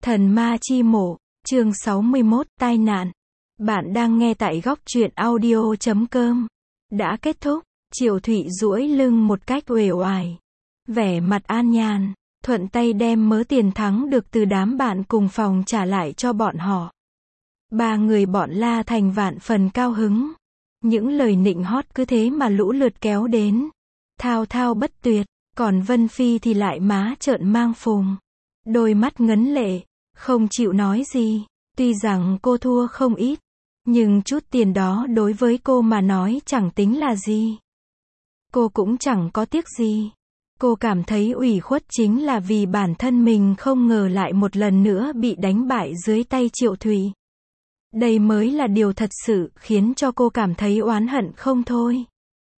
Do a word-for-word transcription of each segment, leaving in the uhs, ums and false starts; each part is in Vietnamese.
Thần ma chi mộ, chương sáu mươi mốt, tai nạn. Bạn đang nghe tại góc truyện audio chấm com. Đã kết thúc, Triệu Thụy duỗi lưng một cách uể oải. Vẻ mặt an nhàn, thuận tay đem mớ tiền thắng được từ đám bạn cùng phòng trả lại cho bọn họ. Ba người bọn La Thành vạn phần cao hứng. Những lời nịnh hót cứ thế mà lũ lượt kéo đến. Thao thao bất tuyệt, còn Vân Phi thì lại má trợn mang phùng. Đôi mắt ngấn lệ, không chịu nói gì. Tuy rằng cô thua không ít, nhưng chút tiền đó đối với cô mà nói chẳng tính là gì. Cô cũng chẳng có tiếc gì. Cô cảm thấy ủy khuất chính là vì bản thân mình không ngờ lại một lần nữa bị đánh bại dưới tay Triệu Thụy. Đây mới là điều thật sự khiến cho cô cảm thấy oán hận không thôi.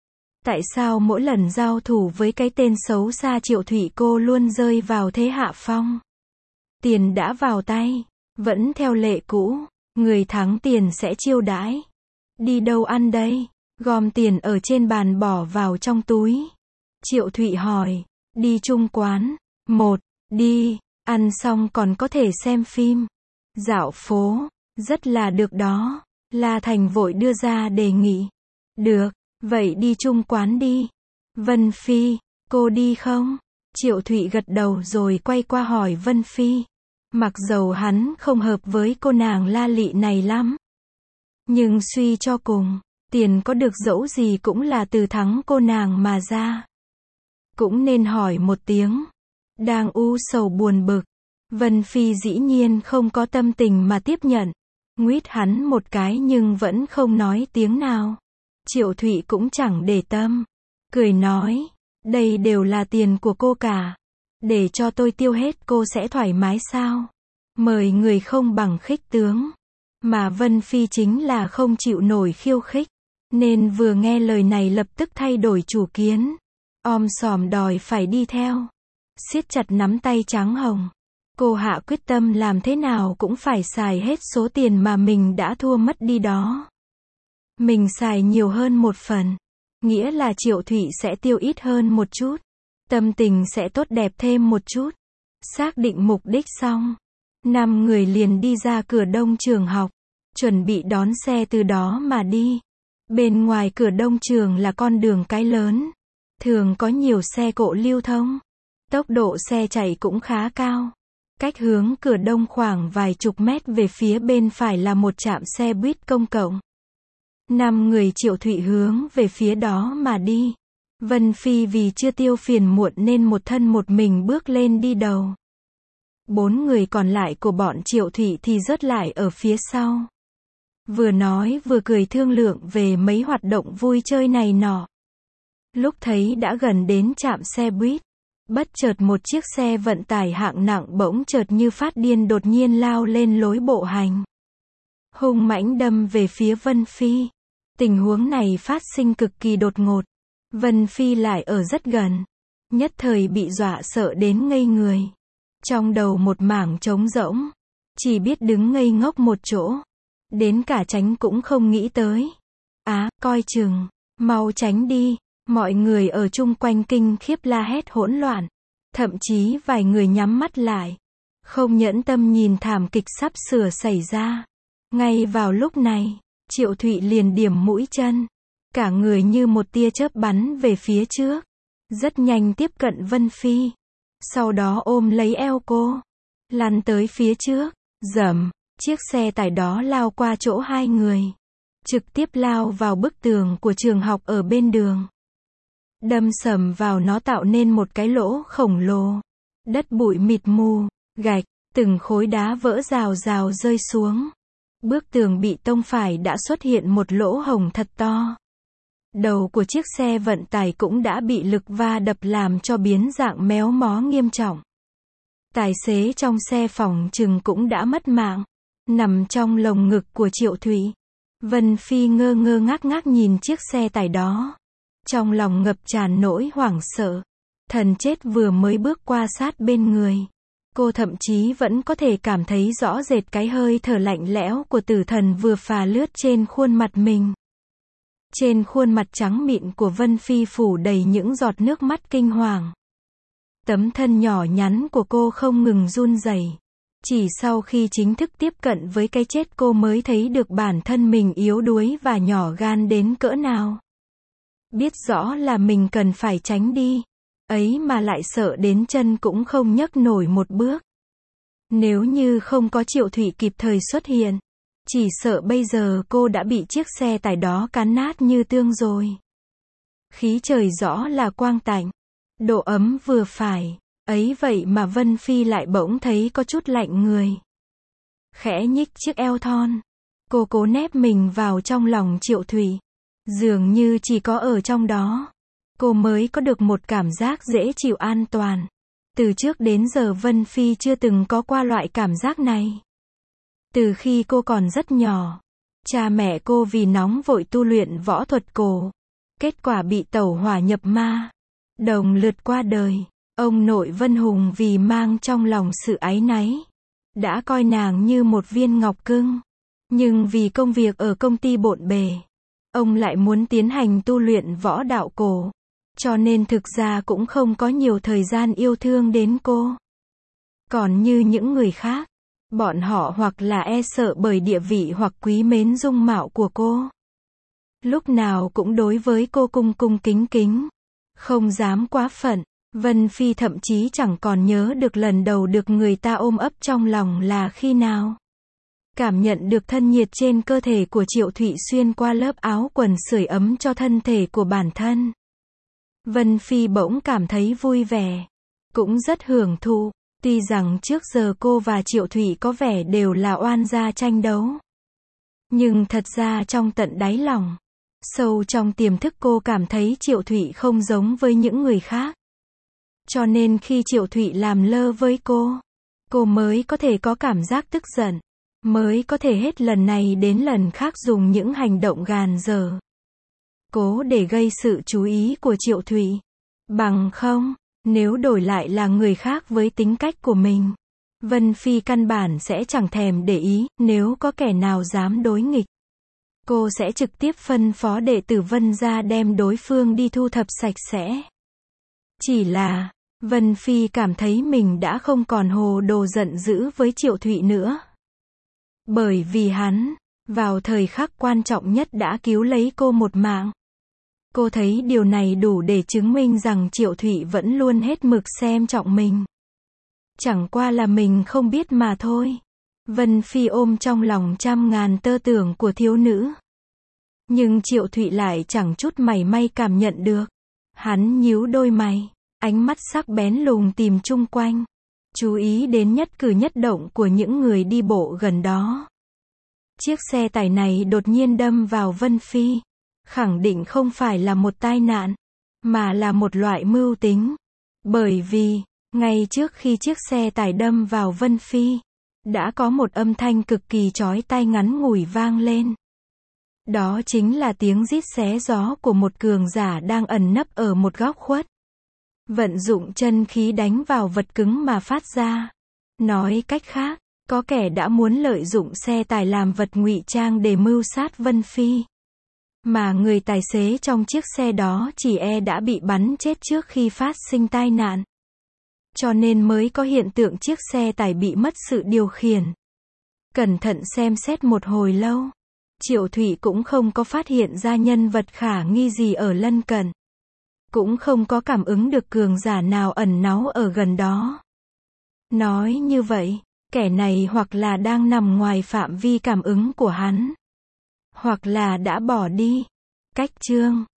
Tại sao mỗi lần giao thủ với cái tên xấu xa Triệu Thụy cô luôn rơi vào thế hạ phong? Tiền đã vào tay, vẫn theo lệ cũ, người thắng tiền sẽ chiêu đãi. Đi đâu ăn đây? Gom tiền ở trên bàn bỏ vào trong túi. Triệu Thụy hỏi, đi chung quán. Một, đi, ăn xong còn có thể xem phim, dạo phố, rất là được đó. La Thành vội đưa ra đề nghị. Được, vậy đi chung quán đi. Vân Phi, cô đi không? Triệu Thụy gật đầu rồi quay qua hỏi Vân Phi. Mặc dầu hắn không hợp với cô nàng La Lị này lắm, nhưng suy cho cùng, tiền có được dẫu gì cũng là từ thắng cô nàng mà ra. Cũng nên hỏi một tiếng. Đang u sầu buồn bực, Vân Phi dĩ nhiên không có tâm tình mà tiếp nhận. Nguýt hắn một cái nhưng vẫn không nói tiếng nào. Triệu Thụy cũng chẳng để tâm. Cười nói, đây đều là tiền của cô cả. Để cho tôi tiêu hết cô sẽ thoải mái sao? Mời người không bằng khích tướng. Mà Vân Phi chính là không chịu nổi khiêu khích, nên vừa nghe lời này lập tức thay đổi chủ kiến. Om sòm đòi phải đi theo. Siết chặt nắm tay trắng hồng. Cô hạ quyết tâm làm thế nào cũng phải xài hết số tiền mà mình đã thua mất đi đó. Mình xài nhiều hơn một phần, nghĩa là Triệu Thụy sẽ tiêu ít hơn một chút. Tâm tình sẽ tốt đẹp thêm một chút. Xác định mục đích xong, năm người liền đi ra cửa đông trường học, chuẩn bị đón xe từ đó mà đi. Bên ngoài cửa đông trường là con đường cái lớn, thường có nhiều xe cộ lưu thông. Tốc độ xe chạy cũng khá cao. Cách hướng cửa đông khoảng vài chục mét về phía bên phải là một trạm xe buýt công cộng. Năm người Triệu Thụy hướng về phía đó mà đi. Vân Phi vì chưa tiêu phiền muộn nên một thân một mình bước lên đi đầu. Bốn người còn lại của bọn Triệu Thụy thì rớt lại ở phía sau. Vừa nói vừa cười thương lượng về mấy hoạt động vui chơi này nọ. Lúc thấy đã gần đến trạm xe buýt, bất chợt một chiếc xe vận tải hạng nặng bỗng chợt như phát điên đột nhiên lao lên lối bộ hành. Hung mãnh đâm về phía Vân Phi. Tình huống này phát sinh cực kỳ đột ngột. Vân Phi lại ở rất gần. Nhất thời bị dọa sợ đến ngây người. Trong đầu một mảng trống rỗng. Chỉ biết đứng ngây ngốc một chỗ. Đến cả tránh cũng không nghĩ tới. Á, coi chừng, mau tránh đi. Mọi người ở chung quanh kinh khiếp la hét hỗn loạn. Thậm chí vài người nhắm mắt lại. Không nhẫn tâm nhìn thảm kịch sắp sửa xảy ra. Ngay vào lúc này, Triệu Thụy liền điểm mũi chân. Cả người như một tia chớp bắn về phía trước. Rất nhanh tiếp cận Vân Phi. Sau đó ôm lấy eo cô. Lăn tới phía trước. Dầm, chiếc xe tải đó lao qua chỗ hai người. Trực tiếp lao vào bức tường của trường học ở bên đường. Đâm sầm vào nó tạo nên một cái lỗ khổng lồ. Đất bụi mịt mù, gạch, từng khối đá vỡ rào rào rơi xuống. Bức tường bị tông phải đã xuất hiện một lỗ hổng thật to. Đầu của chiếc xe vận tải cũng đã bị lực va đập làm cho biến dạng méo mó nghiêm trọng. Tài xế trong xe phỏng chừng cũng đã mất mạng, nằm trong lồng ngực của Triệu Thụy. Vân Phi ngơ ngơ ngác ngác nhìn chiếc xe tải đó. Trong lòng ngập tràn nỗi hoảng sợ. Thần chết vừa mới bước qua sát bên người. Cô thậm chí vẫn có thể cảm thấy rõ rệt cái hơi thở lạnh lẽo của tử thần vừa phà lướt trên khuôn mặt mình. Trên khuôn mặt trắng mịn của Vân Phi phủ đầy những giọt nước mắt kinh hoàng. Tấm thân nhỏ nhắn của cô không ngừng run rẩy. Chỉ sau khi chính thức tiếp cận với cái chết cô mới thấy được bản thân mình yếu đuối và nhỏ gan đến cỡ nào. Biết rõ là mình cần phải tránh đi. Ấy mà lại sợ đến chân cũng không nhấc nổi một bước. Nếu như không có Triệu Thụy kịp thời xuất hiện, chỉ sợ bây giờ cô đã bị chiếc xe tải đó cán nát như tương rồi. Khí trời rõ là quang tạnh, độ ấm vừa phải, ấy vậy mà Vân Phi lại bỗng thấy có chút lạnh người. Khẽ nhích chiếc eo thon, cô cố nép mình vào trong lòng Triệu Thụy. Dường như chỉ có ở trong đó, cô mới có được một cảm giác dễ chịu an toàn. Từ trước đến giờ Vân Phi chưa từng có qua loại cảm giác này. Từ khi cô còn rất nhỏ, cha mẹ cô vì nóng vội tu luyện võ thuật cổ, kết quả bị tẩu hỏa nhập ma, đồng lượt qua đời. Ông nội Vân Hùng vì mang trong lòng sự áy náy, đã coi nàng như một viên ngọc cưng. Nhưng vì công việc ở công ty bộn bề, ông lại muốn tiến hành tu luyện võ đạo cổ, cho nên thực ra cũng không có nhiều thời gian yêu thương đến cô. Còn như những người khác, bọn họ hoặc là e sợ bởi địa vị hoặc quý mến dung mạo của cô. Lúc nào cũng đối với cô cung cung kính kính, không dám quá phận. Vân Phi thậm chí chẳng còn nhớ được lần đầu được người ta ôm ấp trong lòng là khi nào. Cảm nhận được thân nhiệt trên cơ thể của Triệu Thụy xuyên qua lớp áo quần sưởi ấm cho thân thể của bản thân. Vân Phi bỗng cảm thấy vui vẻ, cũng rất hưởng thụ. Tuy rằng trước giờ cô và Triệu Thụy có vẻ đều là oan gia tranh đấu, nhưng thật ra trong tận đáy lòng, sâu trong tiềm thức cô cảm thấy Triệu Thụy không giống với những người khác. Cho nên khi Triệu Thụy làm lơ với cô, cô mới có thể có cảm giác tức giận, mới có thể hết lần này đến lần khác dùng những hành động gàn dở, cố để gây sự chú ý của Triệu Thụy. Bằng không, nếu đổi lại là người khác với tính cách của mình, Vân Phi căn bản sẽ chẳng thèm để ý. Nếu có kẻ nào dám đối nghịch, cô sẽ trực tiếp phân phó đệ tử Vân gia đem đối phương đi thu thập sạch sẽ. Chỉ là, Vân Phi cảm thấy mình đã không còn hồ đồ giận dữ với Triệu Thụy nữa. Bởi vì hắn, vào thời khắc quan trọng nhất đã cứu lấy cô một mạng. Cô thấy điều này đủ để chứng minh rằng Triệu Thụy vẫn luôn hết mực xem trọng mình. Chẳng qua là mình không biết mà thôi. Vân Phi ôm trong lòng trăm ngàn tơ tưởng của thiếu nữ. Nhưng Triệu Thụy lại chẳng chút mảy may cảm nhận được. Hắn nhíu đôi mày, ánh mắt sắc bén lùng tìm chung quanh, chú ý đến nhất cử nhất động của những người đi bộ gần đó. Chiếc xe tải này đột nhiên đâm vào Vân Phi, khẳng định không phải là một tai nạn, mà là một loại mưu tính. Bởi vì, ngay trước khi chiếc xe tải đâm vào Vân Phi, đã có một âm thanh cực kỳ chói tai ngắn ngủi vang lên. Đó chính là tiếng rít xé gió của một cường giả đang ẩn nấp ở một góc khuất. Vận dụng chân khí đánh vào vật cứng mà phát ra. Nói cách khác, có kẻ đã muốn lợi dụng xe tải làm vật ngụy trang để mưu sát Vân Phi. Mà người tài xế trong chiếc xe đó chỉ e đã bị bắn chết trước khi phát sinh tai nạn. Cho nên mới có hiện tượng chiếc xe tải bị mất sự điều khiển. Cẩn thận xem xét một hồi lâu, Triệu Thụy cũng không có phát hiện ra nhân vật khả nghi gì ở lân cận. Cũng không có cảm ứng được cường giả nào ẩn náu ở gần đó. Nói như vậy, kẻ này hoặc là đang nằm ngoài phạm vi cảm ứng của hắn, hoặc là đã bỏ đi. Cách chương